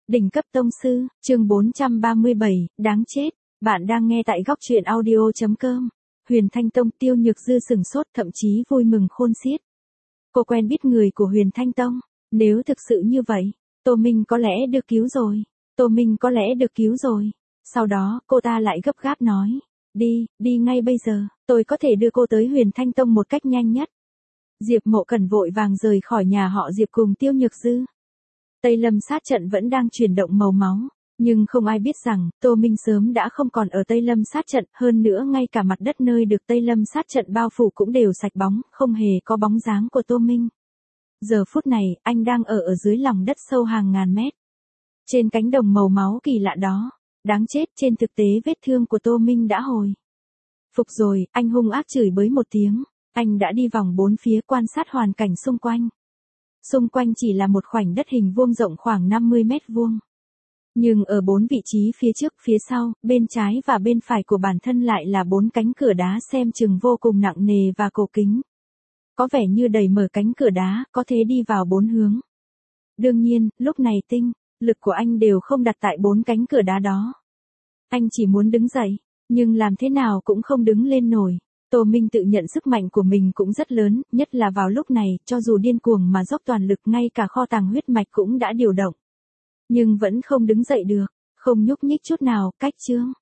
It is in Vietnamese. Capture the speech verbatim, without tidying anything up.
Đỉnh cấp tông sư, chương bốn trăm ba mươi bảy, đáng chết. Bạn đang nghe tại góc truyện audio chấm com. Huyền Thanh Tông. Tiêu Nhược Dư sừng sốt, thậm chí vui mừng khôn xiết. Cô quen biết người của Huyền Thanh Tông. Nếu thực sự như vậy, Tô Minh có lẽ được cứu rồi. Tô Minh có lẽ được cứu rồi. Sau đó, cô ta lại gấp gáp nói. Đi, đi ngay bây giờ, tôi có thể đưa cô tới Huyền Thanh Tông một cách nhanh nhất. Diệp Mộ Cẩn vội vàng rời khỏi nhà họ Diệp cùng Tiêu Nhược Dư. Tây Lâm sát trận vẫn đang chuyển động màu máu, nhưng không ai biết rằng, Tô Minh sớm đã không còn ở Tây Lâm sát trận, hơn nữa ngay cả mặt đất nơi được Tây Lâm sát trận bao phủ cũng đều sạch bóng, không hề có bóng dáng của Tô Minh. Giờ phút này, anh đang ở ở dưới lòng đất sâu hàng ngàn mét. Trên cánh đồng màu máu kỳ lạ đó, đáng chết, trên thực tế vết thương của Tô Minh đã hồi phục rồi, anh hung ác chửi bới một tiếng, anh đã đi vòng bốn phía quan sát hoàn cảnh xung quanh. Xung quanh chỉ là một khoảnh đất hình vuông rộng khoảng năm mươi mét vuông. Nhưng ở bốn vị trí phía trước, phía sau, bên trái và bên phải của bản thân lại là bốn cánh cửa đá xem chừng vô cùng nặng nề và cổ kính. Có vẻ như đẩy mở cánh cửa đá, có thể đi vào bốn hướng. Đương nhiên, lúc này tinh lực của anh đều không đặt tại bốn cánh cửa đá đó. Anh chỉ muốn đứng dậy, nhưng làm thế nào cũng không đứng lên nổi. Tô Minh tự nhận sức mạnh của mình cũng rất lớn, nhất là vào lúc này, cho dù điên cuồng mà dốc toàn lực, ngay cả kho tàng huyết mạch cũng đã điều động. Nhưng vẫn không đứng dậy được, không nhúc nhích chút nào. Cách chương